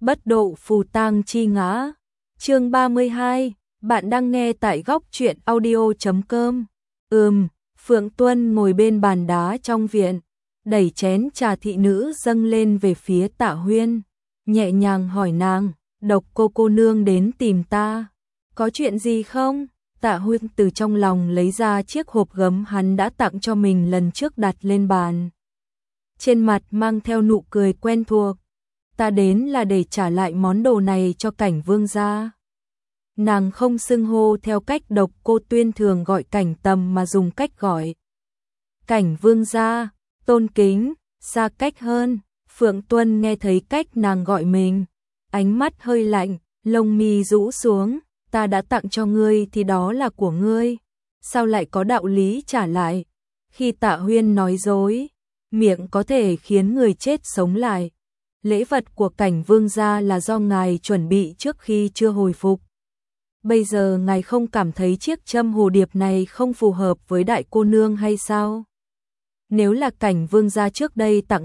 bất độ phù tang chi ngã. Chương 32, bạn đang nghe tại góc truyện audio.com. Phượng Tuân ngồi bên bàn đá trong viện, đẩy chén trà thị nữ dâng lên về phía Tạ Huyên, nhẹ nhàng hỏi nàng, Độc cô nương đến tìm ta, có chuyện gì không? Tạ Huyên từ trong lòng lấy ra chiếc hộp gấm hắn đã tặng cho mình lần trước đặt lên bàn. Trên mặt mang theo nụ cười quen thuộc, ta đến là để trả lại món đồ này cho Cảnh Vương gia. Nàng không xưng hô theo cách Độc Cô Tuyên thường gọi Cảnh Tầm mà dùng cách gọi Cảnh Vương gia, tôn kính, xa cách hơn. Phượng Tuân nghe thấy cách nàng gọi mình, ánh mắt hơi lạnh, lông mi rũ xuống, ta đã tặng cho ngươi thì đó là của ngươi, sao lại có đạo lý trả lại? Khi Tạ Huyên nói dối, miệng có thể khiến người chết sống lại. Lễ vật của Cảnh Vương gia là do ngài chuẩn bị trước khi chưa hồi phục. Bây giờ ngài không cảm thấy chiếc châm hồ điệp này không phù hợp với đại cô nương hay sao? Nếu là Cảnh Vương gia trước đây tặng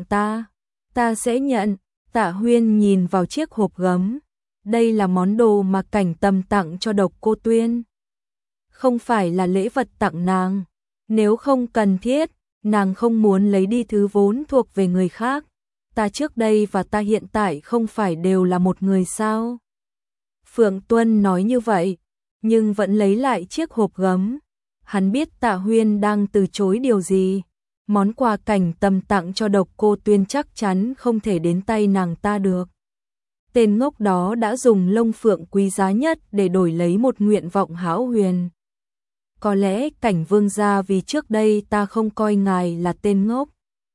ta sẽ nhận. Tạ Huyên nhìn vào chiếc hộp gấm. Đây là món đồ mà Cảnh Tầm tặng cho Độc Cô Tuyên. Không phải là lễ vật tặng nàng. Nếu không cần thiết, nàng không muốn lấy đi thứ vốn thuộc về người khác. Ta trước đây và ta hiện tại không phải đều là một người sao? Phượng Tuân nói như vậy, nhưng vẫn lấy lại chiếc hộp gấm. Hắn biết Tạ Huyên đang từ chối điều gì. Món quà Cảnh Tầm tặng cho Độc Cô Tuyên chắc chắn không thể đến tay nàng ta được. Tên ngốc đó đã dùng lông phượng quý giá nhất để đổi lấy một nguyện vọng hão huyền. Có lẽ Cảnh Vương gia vì trước đây ta không coi ngài là tên ngốc,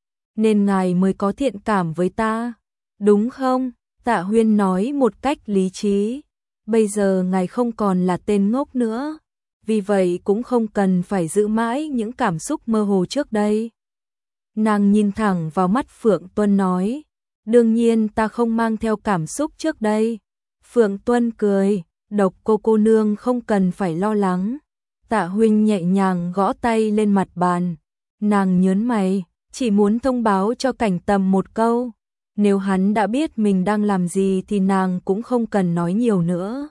nên ngài mới có thiện cảm với ta, đúng không? Tạ Huyên nói một cách lý trí. Bây giờ ngài không còn là tên ngốc nữa, vì vậy cũng không cần phải giữ mãi những cảm xúc mơ hồ trước đây. Nàng nhìn thẳng vào mắt Phượng Tuân nói, đương nhiên ta không mang theo cảm xúc trước đây. Phượng Tuân cười, Độc cô nương không cần phải lo lắng. Tạ Huyên nhẹ nhàng gõ tay lên mặt bàn, nàng nhớn mày, chỉ muốn thông báo cho Cảnh Tầm một câu. Nếu hắn đã biết mình đang làm gì thì nàng cũng không cần nói nhiều nữa.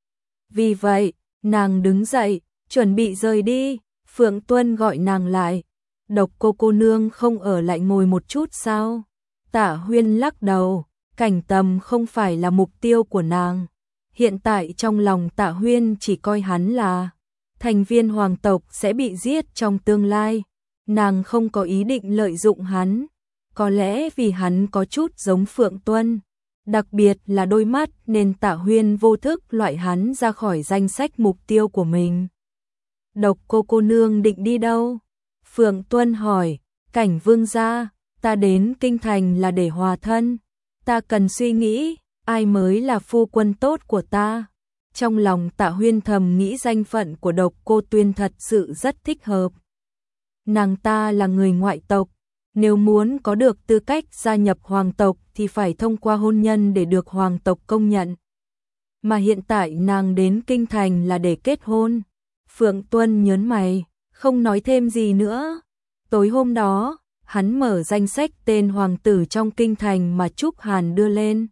Vì vậy, nàng đứng dậy, chuẩn bị rời đi. Phượng Tuân gọi nàng lại. Độc cô nương không ở lại ngồi một chút sao? Tạ Huyên lắc đầu, Cảnh Tầm không phải là mục tiêu của nàng. Hiện tại trong lòng Tạ Huyên chỉ coi hắn là thành viên hoàng tộc sẽ bị giết trong tương lai. Nàng không có ý định lợi dụng hắn. Có lẽ vì hắn có chút giống Phượng Tuân, đặc biệt là đôi mắt nên Tạ Huyên vô thức loại hắn ra khỏi danh sách mục tiêu của mình. Độc cô nương định đi đâu? Phượng Tuân hỏi. Cảnh Vương gia, ta đến kinh thành là để hòa thân. Ta cần suy nghĩ, ai mới là phu quân tốt của ta. Trong lòng Tạ Huyên thầm nghĩ danh phận của Độc Cô Tuyên thật sự rất thích hợp. Nàng ta là người ngoại tộc. Nếu muốn có được tư cách gia nhập hoàng tộc thì phải thông qua hôn nhân để được hoàng tộc công nhận. Mà hiện tại nàng đến kinh thành là để kết hôn. Phượng Tuân nhớn mày, không nói thêm gì nữa. Tối hôm đó, hắn mở danh sách tên hoàng tử trong kinh thành mà Trúc Hàn đưa lên.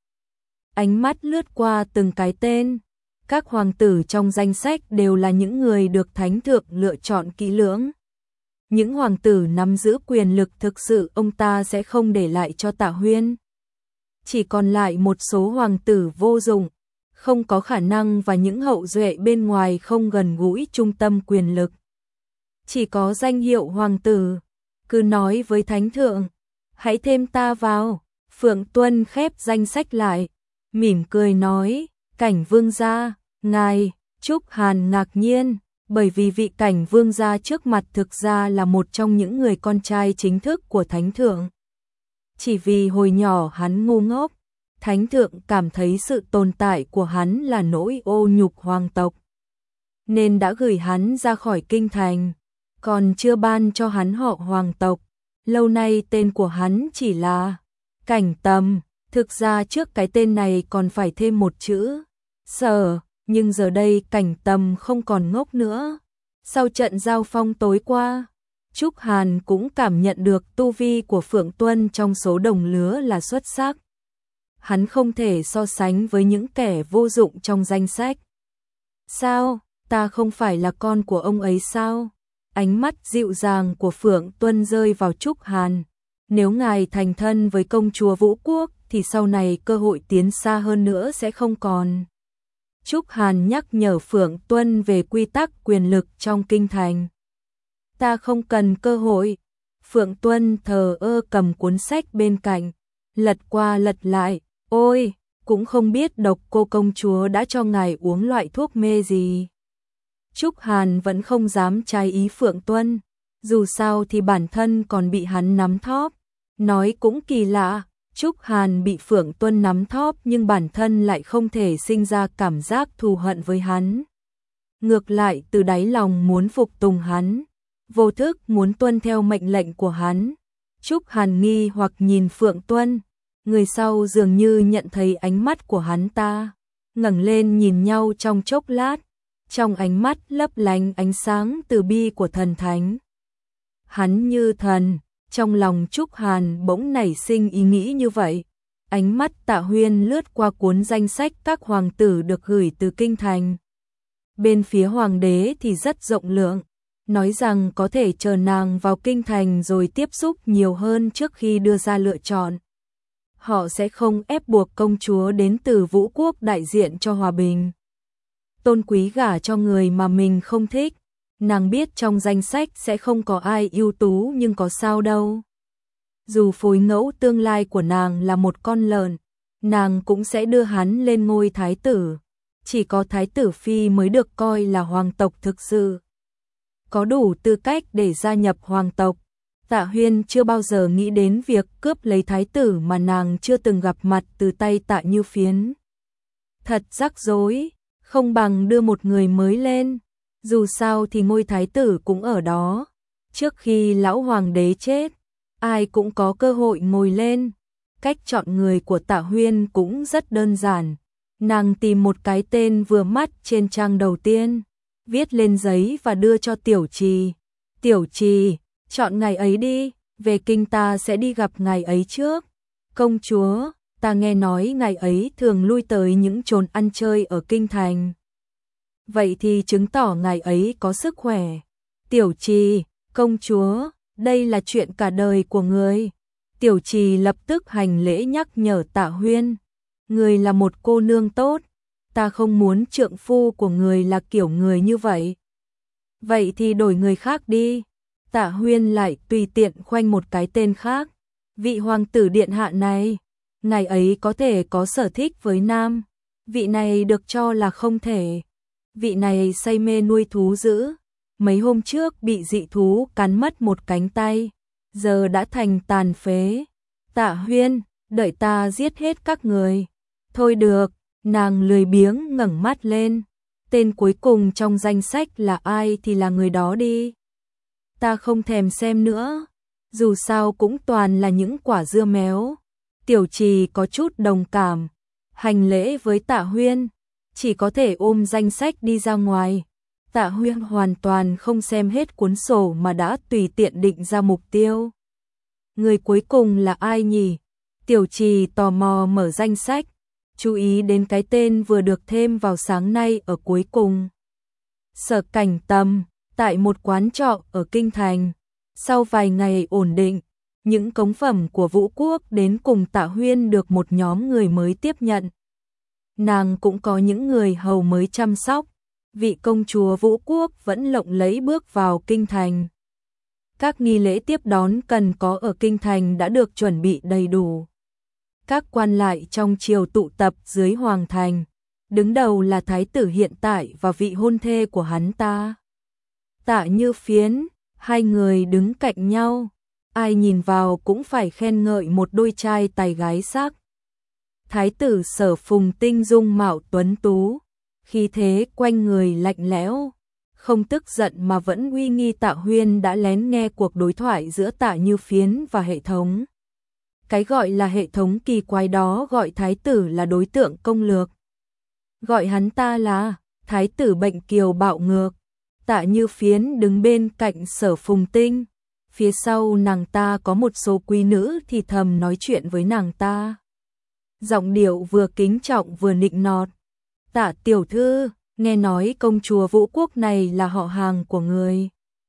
Ánh mắt lướt qua từng cái tên. Các hoàng tử trong danh sách đều là những người được thánh thượng lựa chọn kỹ lưỡng. Những hoàng tử nắm giữ quyền lực thực sự ông ta sẽ không để lại cho Tạ Huyên. Chỉ còn lại một số hoàng tử vô dụng, không có khả năng và những hậu duệ bên ngoài không gần gũi trung tâm quyền lực. Chỉ có danh hiệu hoàng tử, cứ nói với thánh thượng, hãy thêm ta vào. Phượng Tuân khép danh sách lại, mỉm cười nói, Cảnh Vương gia, ngài. Trúc Hàn ngạc nhiên, bởi vì vị Cảnh Vương gia trước mặt thực ra là một trong những người con trai chính thức của thánh thượng. Chỉ vì hồi nhỏ hắn ngu ngốc, thánh thượng cảm thấy sự tồn tại của hắn là nỗi ô nhục hoàng tộc, nên đã gửi hắn ra khỏi kinh thành, còn chưa ban cho hắn họ hoàng tộc. Lâu nay tên của hắn chỉ là Cảnh Tầm, thực ra trước cái tên này còn phải thêm một chữ Sở. Nhưng giờ đây Cảnh Tầm không còn ngốc nữa. Sau trận giao phong tối qua, Trúc Hàn cũng cảm nhận được tu vi của Phượng Tuân trong số đồng lứa là xuất sắc. hắn không thể so sánh với những kẻ vô dụng trong danh sách. Sao, ta không phải là con của ông ấy sao? Ánh mắt dịu dàng của Phượng Tuân rơi vào Trúc Hàn. Nếu ngài thành thân với công chúa Vũ Quốc thì sau này cơ hội tiến xa hơn nữa sẽ không còn. Trúc Hàn nhắc nhở Phượng Tuân về quy tắc quyền lực trong kinh thành. Ta không cần cơ hội. Phượng Tuân thờ ơ cầm cuốn sách bên cạnh, lật qua lật lại. Ôi, cũng không biết Độc Cô công chúa đã cho ngài uống loại thuốc mê gì. Trúc Hàn vẫn không dám trái ý Phượng Tuân, dù sao thì bản thân còn bị hắn nắm thóp. Nói cũng kỳ lạ, Trúc Hàn bị Phượng Tuân nắm thóp nhưng bản thân lại không thể sinh ra cảm giác thù hận với hắn. Ngược lại từ đáy lòng muốn phục tùng hắn, vô thức muốn tuân theo mệnh lệnh của hắn. Trúc Hàn nghi hoặc nhìn Phượng Tuân, người sau dường như nhận thấy ánh mắt của hắn ta, ngẩng lên nhìn nhau trong chốc lát, trong ánh mắt lấp lánh ánh sáng từ bi của thần thánh. Hắn như thần, trong lòng Trúc Hàn bỗng nảy sinh ý nghĩ như vậy. Ánh mắt Tạ Huyên lướt qua cuốn danh sách các hoàng tử được gửi từ kinh thành. Bên phía hoàng đế thì rất rộng lượng, nói rằng có thể chờ nàng vào kinh thành rồi tiếp xúc nhiều hơn trước khi đưa ra lựa chọn. Họ sẽ không ép buộc công chúa đến từ Vũ Quốc đại diện cho hòa bình. Tôn quý gả cho người mà mình không thích. Nàng biết trong danh sách sẽ không có ai ưu tú nhưng có sao đâu. Dù phối ngẫu tương lai của nàng là một con lợn, nàng cũng sẽ đưa hắn lên ngôi thái tử. Chỉ có thái tử phi mới được coi là hoàng tộc thực sự, có đủ tư cách để gia nhập hoàng tộc. Tạ Huyên chưa bao giờ nghĩ đến việc cướp lấy thái tử mà nàng chưa từng gặp mặt từ tay Tạ Như Phiến. Thật rắc rối, không bằng đưa một người mới lên. Dù sao thì ngôi thái tử cũng ở đó. Trước khi lão hoàng đế chết, ai cũng có cơ hội ngồi lên. Cách chọn người của Tạ Huyên cũng rất đơn giản. Nàng tìm một cái tên vừa mắt trên trang đầu tiên, viết lên giấy và đưa cho Tiểu Trì. Tiểu Trì, chọn ngày ấy đi, về kinh ta sẽ đi gặp ngày ấy trước. Công chúa, ta nghe nói ngày ấy thường lui tới những chốn ăn chơi ở kinh thành. Vậy thì chứng tỏ ngày ấy có sức khỏe. Tiểu Trì, công chúa, đây là chuyện cả đời của người. Tiểu Trì lập tức hành lễ nhắc nhở Tạ Huyên. Người là một cô nương tốt, ta không muốn trượng phu của người là kiểu người như vậy. Vậy thì đổi người khác đi. Tạ Huyên lại tùy tiện khoanh một cái tên khác. Vị hoàng tử điện hạ này, ngày ấy có thể có sở thích với nam. Vị này được cho là không thể. Vị này say mê nuôi thú dữ. Mấy hôm trước bị dị thú cắn mất một cánh tay, giờ đã thành tàn phế. Tạ Huyên, đợi ta giết hết các người. Thôi được, nàng lười biếng ngẩng mắt lên. Tên cuối cùng trong danh sách là ai thì là người đó đi. Ta không thèm xem nữa, dù sao cũng toàn là những quả dưa méo. Tiểu Trì có chút đồng cảm, hành lễ với Tạ Huyên, chỉ có thể ôm danh sách đi ra ngoài. Tạ Huyên hoàn toàn không xem hết cuốn sổ mà đã tùy tiện định ra mục tiêu. Người cuối cùng là ai nhỉ? Tiểu Trì tò mò mở danh sách, chú ý đến cái tên vừa được thêm vào sáng nay ở cuối cùng. Sở Cảnh Tâm, tại một quán trọ ở kinh thành. Sau vài ngày ổn định, những cống phẩm của Vũ Quốc đến cùng Tạ Huyên được một nhóm người mới tiếp nhận. Nàng cũng có những người hầu mới chăm sóc. Vị công chúa Vũ Quốc vẫn lộng lẫy bước vào kinh thành. Các nghi lễ tiếp đón cần có ở kinh thành đã được chuẩn bị đầy đủ. Các quan lại trong triều tụ tập dưới hoàng thành, đứng đầu là thái tử hiện tại và vị hôn thê của hắn ta. Tạ Như Phiến, hai người đứng cạnh nhau, ai nhìn vào cũng phải khen ngợi một đôi trai tài gái sắc. Thái tử Sở Phùng Tinh dung mạo tuấn tú, khí thế quanh người lạnh lẽo, không tức giận mà vẫn uy nghi. Tạ Huyên đã lén nghe cuộc đối thoại giữa Tạ Như Phiến và hệ thống. Cái gọi là hệ thống kỳ quái đó gọi thái tử là đối tượng công lược. Gọi hắn ta là thái tử bệnh kiều bạo ngược. Tạ Như Phiến đứng bên cạnh Sở Phùng Tinh, phía sau nàng ta có một số quý nữ thì thầm nói chuyện với nàng ta. giọng điệu vừa kính trọng vừa nịnh nọt. Tạ tiểu thư, nghe nói công chúa Vũ Quốc này là họ hàng của người.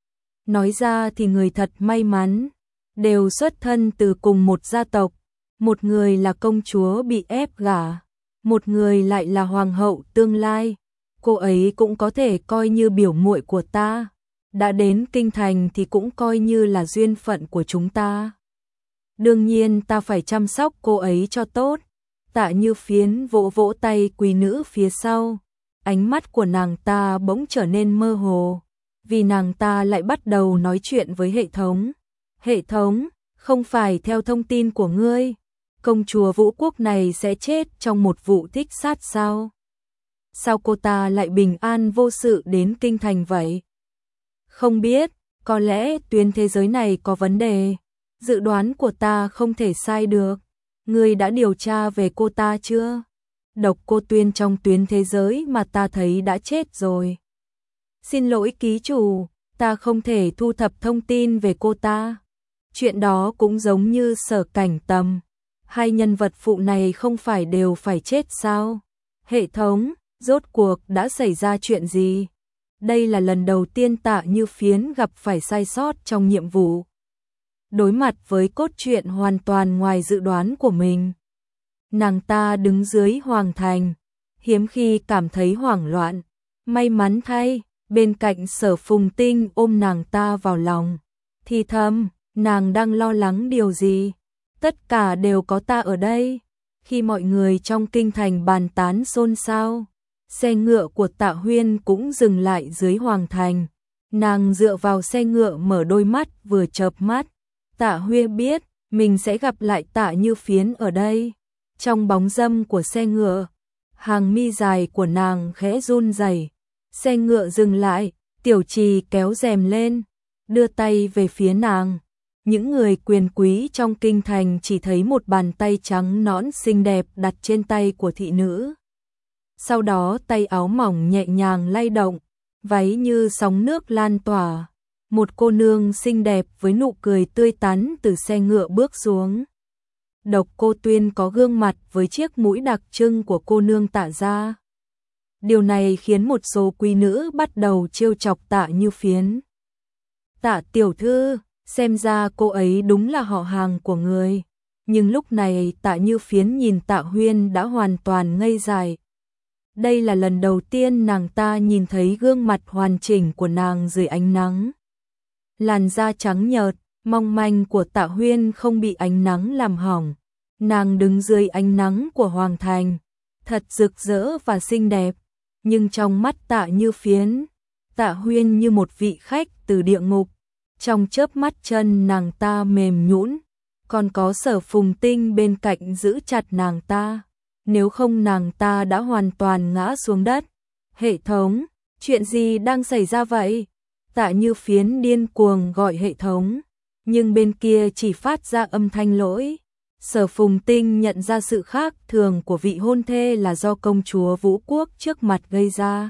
Nói ra thì người thật may mắn, đều xuất thân từ cùng một gia tộc, một người là công chúa bị ép gả, một người lại là hoàng hậu tương lai, cô ấy cũng có thể coi như biểu muội của ta, đã đến kinh thành thì cũng coi như là duyên phận của chúng ta. Đương nhiên ta phải chăm sóc cô ấy cho tốt. Tạ Như Phiến vỗ vỗ tay quý nữ phía sau, ánh mắt của nàng ta bỗng trở nên mơ hồ, vì nàng ta lại bắt đầu nói chuyện với hệ thống. Hệ thống, không phải theo thông tin của ngươi, công chúa Vũ Quốc này sẽ chết trong một vụ thích sát sao? Sao cô ta lại bình an vô sự đến kinh thành vậy? Không biết, có lẽ tuyến thế giới này có vấn đề, dự đoán của ta không thể sai được. Ngươi đã điều tra về cô ta chưa? Độc Cô Tuyên trong tuyến thế giới mà ta thấy đã chết rồi. Xin lỗi ký chủ, ta không thể thu thập thông tin về cô ta. Chuyện đó cũng giống như Sở Cảnh Tầm, hai nhân vật phụ này không phải đều phải chết sao? Hệ thống, rốt cuộc đã xảy ra chuyện gì? Đây là lần đầu tiên Tạ Như Phiến gặp phải sai sót trong nhiệm vụ. Đối mặt với cốt truyện hoàn toàn ngoài dự đoán của mình. Nàng ta đứng dưới hoàng thành, hiếm khi cảm thấy hoảng loạn. May mắn thay, bên cạnh Sở Phùng Tinh ôm nàng ta vào lòng. Thì thầm, nàng đang lo lắng điều gì? Tất cả đều có ta ở đây. Khi mọi người trong kinh thành bàn tán xôn xao, xe ngựa của Tạ Huyên cũng dừng lại dưới hoàng thành. Nàng dựa vào xe ngựa mở đôi mắt vừa chợp mắt. Tạ Huyên biết mình sẽ gặp lại Tạ Như Phiến ở đây. Trong bóng râm của xe ngựa, hàng mi dài của nàng khẽ run rẩy. Xe ngựa dừng lại, Tiểu Trì kéo rèm lên, đưa tay về phía nàng. Những người quyền quý trong kinh thành chỉ thấy một bàn tay trắng nõn xinh đẹp đặt trên tay của thị nữ. Sau đó tay áo mỏng nhẹ nhàng lay động, váy như sóng nước lan tỏa. Một cô nương xinh đẹp với nụ cười tươi tắn từ xe ngựa bước xuống. Độc Cô Tuyên có gương mặt với chiếc mũi đặc trưng của cô nương Tạ gia. Điều này khiến một số quý nữ bắt đầu trêu chọc Tạ Như Phiến. Tạ tiểu thư, xem ra cô ấy đúng là họ hàng của người. Nhưng lúc này Tạ Như Phiến nhìn Tạ Huyên đã hoàn toàn ngây dại. Đây là lần đầu tiên nàng ta nhìn thấy gương mặt hoàn chỉnh của nàng dưới ánh nắng. Làn da trắng nhợt, mong manh của Tạ Huyên không bị ánh nắng làm hỏng. Nàng đứng dưới ánh nắng của hoàng thành, thật rực rỡ và xinh đẹp. Nhưng trong mắt Tạ Như Phiến, Tạ Huyên như một vị khách từ địa ngục. Trong chớp mắt chân nàng ta mềm nhũn, còn có Sở Phùng Tinh bên cạnh giữ chặt nàng ta. Nếu không nàng ta đã hoàn toàn ngã xuống đất. Hệ thống, chuyện gì đang xảy ra vậy? Tạ Như Phiến điên cuồng gọi hệ thống, nhưng bên kia chỉ phát ra âm thanh lỗi. Sở Phùng Tinh nhận ra sự khác thường của vị hôn thê là do công chúa Vũ Quốc trước mặt gây ra.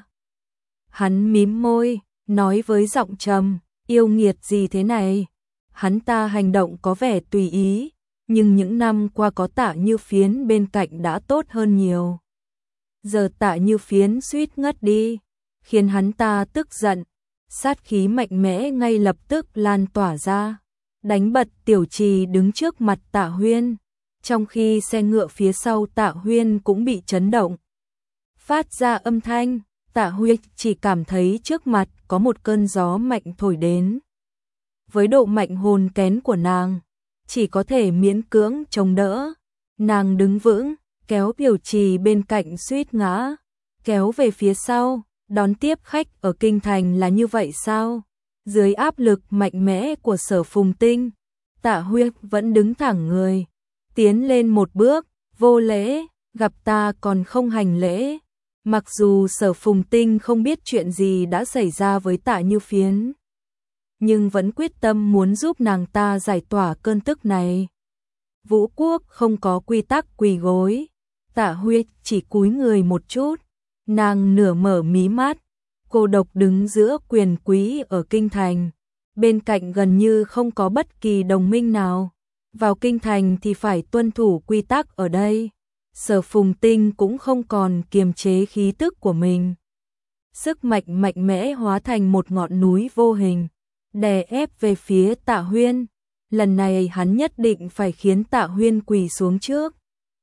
Hắn mím môi, nói với giọng trầm, yêu nghiệt gì thế này? Hắn ta hành động có vẻ tùy ý, nhưng những năm qua có Tạ Như Phiến bên cạnh đã tốt hơn nhiều. Giờ Tạ Như Phiến suýt ngất đi, khiến hắn ta tức giận. Sát khí mạnh mẽ ngay lập tức lan tỏa ra, đánh bật Tiểu Trì đứng trước mặt Tạ Huyên, trong khi xe ngựa phía sau Tạ Huyên cũng bị chấn động. Phát ra âm thanh, Tạ Huyên chỉ cảm thấy trước mặt có một cơn gió mạnh thổi đến. Với độ mạnh hồn kén của nàng, chỉ có thể miễn cưỡng chống đỡ. Nàng đứng vững, kéo Tiểu Trì bên cạnh suýt ngã, kéo về phía sau. Đón tiếp khách ở kinh thành là như vậy sao? Dưới áp lực mạnh mẽ của Sở Phùng Tinh, Tạ Huyên vẫn đứng thẳng người, tiến lên một bước, vô lễ, gặp ta còn không hành lễ. Mặc dù Sở Phùng Tinh không biết chuyện gì đã xảy ra với Tạ Như Phiến, nhưng vẫn quyết tâm muốn giúp nàng ta giải tỏa cơn tức này. Vũ Quốc không có quy tắc quỳ gối, Tạ Huyên chỉ cúi người một chút. Nàng nửa mở mí mắt, cô độc đứng giữa quyền quý ở kinh thành, bên cạnh gần như không có bất kỳ đồng minh nào. Vào kinh thành thì phải tuân thủ quy tắc ở đây. Sở Phùng Tinh cũng không còn kiềm chế khí tức của mình. Sức mạnh mạnh mẽ hóa thành một ngọn núi vô hình, đè ép về phía Tạ Huyên. Lần này hắn nhất định phải khiến Tạ Huyên quỳ xuống trước.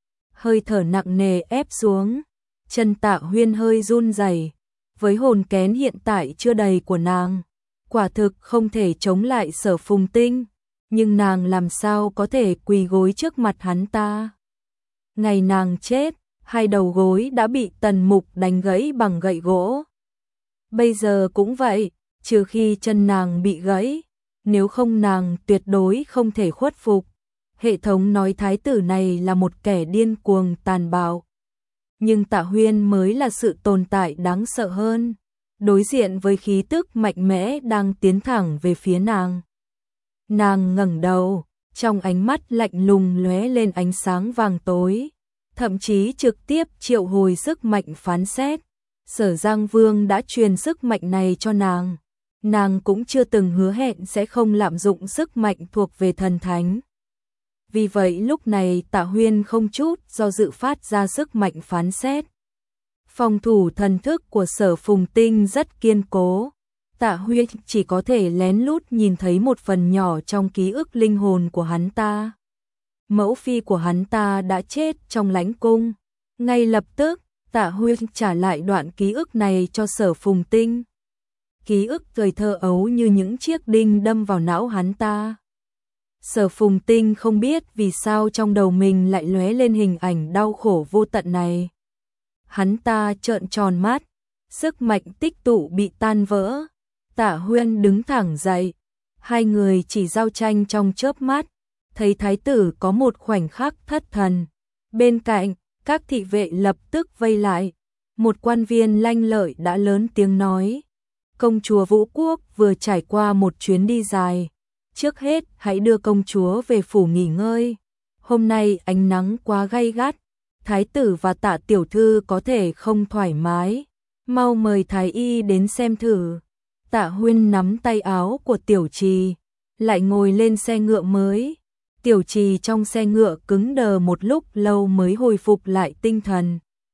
Hơi thở nặng nề ép xuống, chân Tạ Huyên hơi run rẩy. Với hồn kén hiện tại chưa đầy của nàng, quả thực không thể chống lại Sở Phùng Tinh, nhưng nàng làm sao có thể quỳ gối trước mặt hắn ta. Ngày nàng chết, hai đầu gối đã bị Tần Mục đánh gãy bằng gậy gỗ. Bây giờ cũng vậy, trừ khi chân nàng bị gãy, nếu không nàng tuyệt đối không thể khuất phục. Hệ thống nói thái tử này là một kẻ điên cuồng tàn bạo. Nhưng Tạ Huyên mới là sự tồn tại đáng sợ hơn, đối diện với khí tức mạnh mẽ đang tiến thẳng về phía nàng. Nàng ngẩng đầu, trong ánh mắt lạnh lùng lóe lên ánh sáng vàng tối, thậm chí trực tiếp triệu hồi sức mạnh phán xét. Sở Giang Vương đã truyền sức mạnh này cho nàng cũng chưa từng hứa hẹn sẽ không lạm dụng sức mạnh thuộc về thần thánh. Vì vậy lúc này Tạ Huyên không chút do dự phát ra sức mạnh phán xét. Phòng thủ thần thức của Sở Phùng Tinh rất kiên cố. Tạ Huyên chỉ có thể lén lút nhìn thấy một phần nhỏ trong ký ức linh hồn của hắn ta. Mẫu phi của hắn ta đã chết trong lãnh cung. Ngay lập tức, Tạ Huyên trả lại đoạn ký ức này cho Sở Phùng Tinh. Ký ức thời thơ ấu như những chiếc đinh đâm vào não hắn ta. Sở Phùng Tinh không biết vì sao trong đầu mình lại lóe lên hình ảnh đau khổ vô tận này. Hắn ta trợn tròn mắt, sức mạnh tích tụ bị tan vỡ. Tạ Huyên đứng thẳng dậy, hai người chỉ giao tranh trong chớp mắt, thấy thái tử có một khoảnh khắc thất thần. Bên cạnh, các thị vệ lập tức vây lại, một quan viên lanh lợi đã lớn tiếng nói: công chúa Vũ Quốc vừa trải qua một chuyến đi dài, trước hết hãy đưa công chúa về phủ nghỉ ngơi. Hôm nay ánh nắng quá gay gắt, thái tử và Tạ tiểu thư có thể không thoải mái, mau mời thái y đến xem thử. Tạ Huyên nắm tay áo của Tiểu Trì, lại ngồi lên xe ngựa mới. Tiểu Trì trong xe ngựa cứng đờ một lúc lâu mới hồi phục lại tinh thần.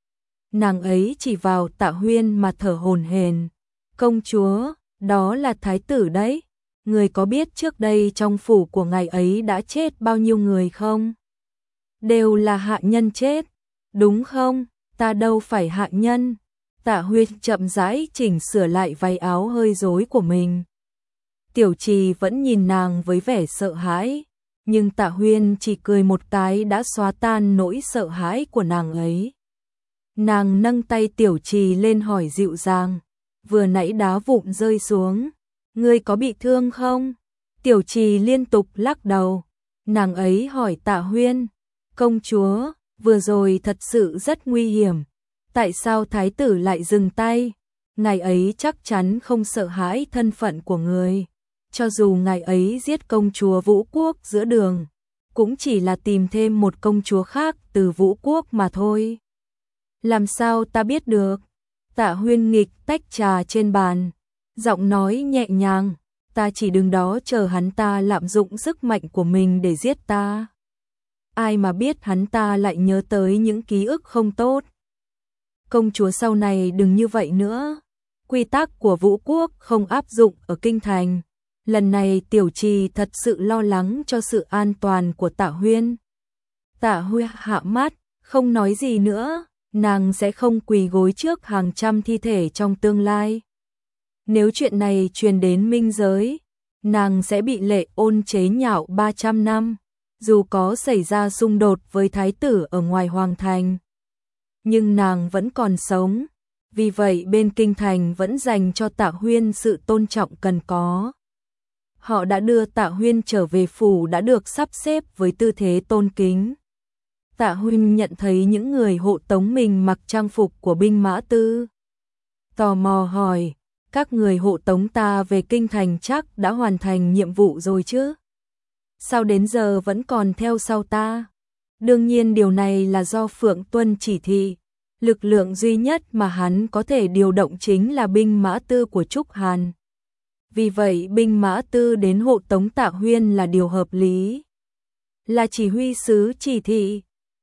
Nàng ấy chỉ vào Tạ Huyên mà thở hổn hển. Công chúa, đó là thái tử đấy. Người có biết trước đây trong phủ của ngài ấy đã chết bao nhiêu người không? Đều là hạ nhân chết, đúng không? Ta đâu phải hạ nhân. Tạ Huyên chậm rãi chỉnh sửa lại váy áo hơi rối của mình. Tiểu Trì vẫn nhìn nàng với vẻ sợ hãi, nhưng Tạ Huyên chỉ cười một cái đã xóa tan nỗi sợ hãi của nàng ấy. Nàng nâng tay Tiểu Trì lên hỏi dịu dàng, vừa nãy đá vụn rơi xuống, ngươi có bị thương không? Tiểu Trì liên tục lắc đầu. Nàng ấy hỏi Tạ Huyên, công chúa, vừa rồi thật sự rất nguy hiểm. Tại sao thái tử lại dừng tay? Ngài ấy chắc chắn không sợ hãi thân phận của người. Cho dù ngài ấy giết công chúa Vũ Quốc giữa đường, cũng chỉ là tìm thêm một công chúa khác từ Vũ Quốc mà thôi. Làm sao ta biết được? Tạ Huyên nghịch tách trà trên bàn, giọng nói nhẹ nhàng, ta chỉ đứng đó chờ hắn ta lạm dụng sức mạnh của mình để giết ta. Ai mà biết hắn ta lại nhớ tới những ký ức không tốt. Công chúa sau này đừng như vậy nữa. Quy tắc của Vũ Quốc không áp dụng ở kinh thành. Lần này Tiểu Trì thật sự lo lắng cho sự an toàn của Tạ Huyên. Tạ Huyên hạ mắt, không nói gì nữa, nàng sẽ không quỳ gối trước hàng trăm thi thể trong tương lai. Nếu chuyện này truyền đến minh giới, nàng sẽ bị Lệ Ôn chế nhạo 300 năm, dù có xảy ra xung đột với thái tử ở ngoài hoàng thành. Nhưng nàng vẫn còn sống, vì vậy bên kinh thành vẫn dành cho Tạ Huyên sự tôn trọng cần có. Họ đã đưa Tạ Huyên trở về phủ đã được sắp xếp với tư thế tôn kính. Tạ Huyên nhận thấy những người hộ tống mình mặc trang phục của binh mã tư. Tò mò hỏi, các người hộ tống ta về kinh thành chắc đã hoàn thành nhiệm vụ rồi chứ? Sao đến giờ vẫn còn theo sau ta? Đương nhiên điều này là do Phượng Tuân chỉ thị. Lực lượng duy nhất mà hắn có thể điều động chính là binh mã tư của Trúc Hàn. Vì vậy binh mã tư đến hộ tống Tạ Huyên là điều hợp lý. Là chỉ huy sứ chỉ thị.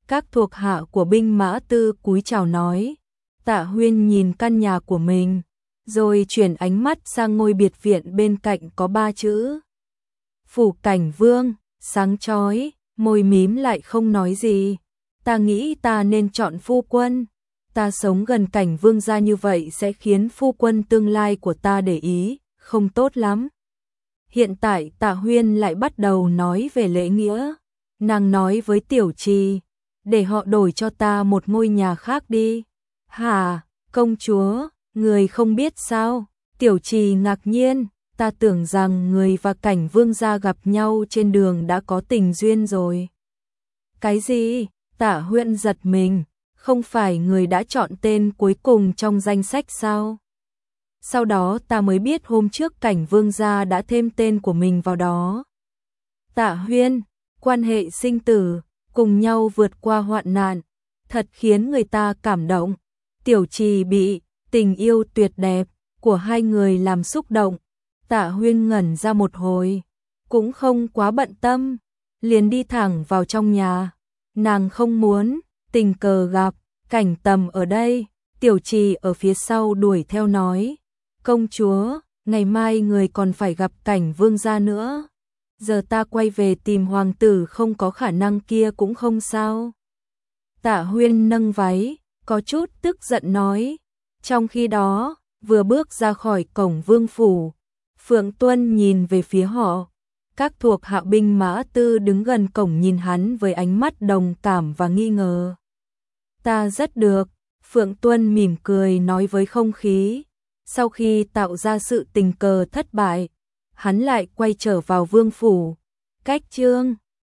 Các thuộc hạ của binh mã Tư cúi chào nói. Tạ Huyên nhìn căn nhà của mình, rồi chuyển ánh mắt sang ngôi biệt viện bên cạnh có 3 chữ. Phủ Cảnh Vương, sáng chói, môi mím lại không nói gì. Ta nghĩ ta nên chọn phu quân. Ta sống gần Cảnh Vương gia như vậy sẽ khiến phu quân tương lai của ta để ý, không tốt lắm. Hiện tại Tạ Huyên lại bắt đầu nói về lễ nghĩa. Nàng nói với Tiểu Trì, để họ đổi cho ta một ngôi nhà khác đi. Hả, công chúa, người không biết sao? Tiểu Trì ngạc nhiên, ta tưởng rằng người và Cảnh Vương gia gặp nhau trên đường đã có tình duyên rồi. Cái gì? Tạ Huyên giật mình, không phải người đã chọn tên cuối cùng trong danh sách sao? Sau đó ta mới biết hôm trước Cảnh Vương gia đã thêm tên của mình vào đó. Tạ Huyên, quan hệ sinh tử, cùng nhau vượt qua hoạn nạn, thật khiến người ta cảm động. Tiểu Trì bị tình yêu tuyệt đẹp của hai người làm xúc động. Tạ Huyên ngẩn ra một hồi, cũng không quá bận tâm, liền đi thẳng vào trong nhà. Nàng không muốn tình cờ gặp Cảnh Tầm ở đây. Tiểu Trì ở phía sau đuổi theo nói, công chúa, ngày mai người còn phải gặp Cảnh Vương gia nữa. Giờ ta quay về tìm hoàng tử không có khả năng kia cũng không sao. Tạ Huyên nâng váy, có chút tức giận nói. Trong khi đó, vừa bước ra khỏi cổng vương phủ, Phượng Tuân nhìn về phía họ. Các thuộc hạ binh mã Tư đứng gần cổng nhìn hắn với ánh mắt đồng cảm và nghi ngờ. Ta rất được, Phượng Tuân mỉm cười nói với không khí. Sau khi tạo ra sự tình cờ thất bại, hắn lại quay trở vào vương phủ. Cách chương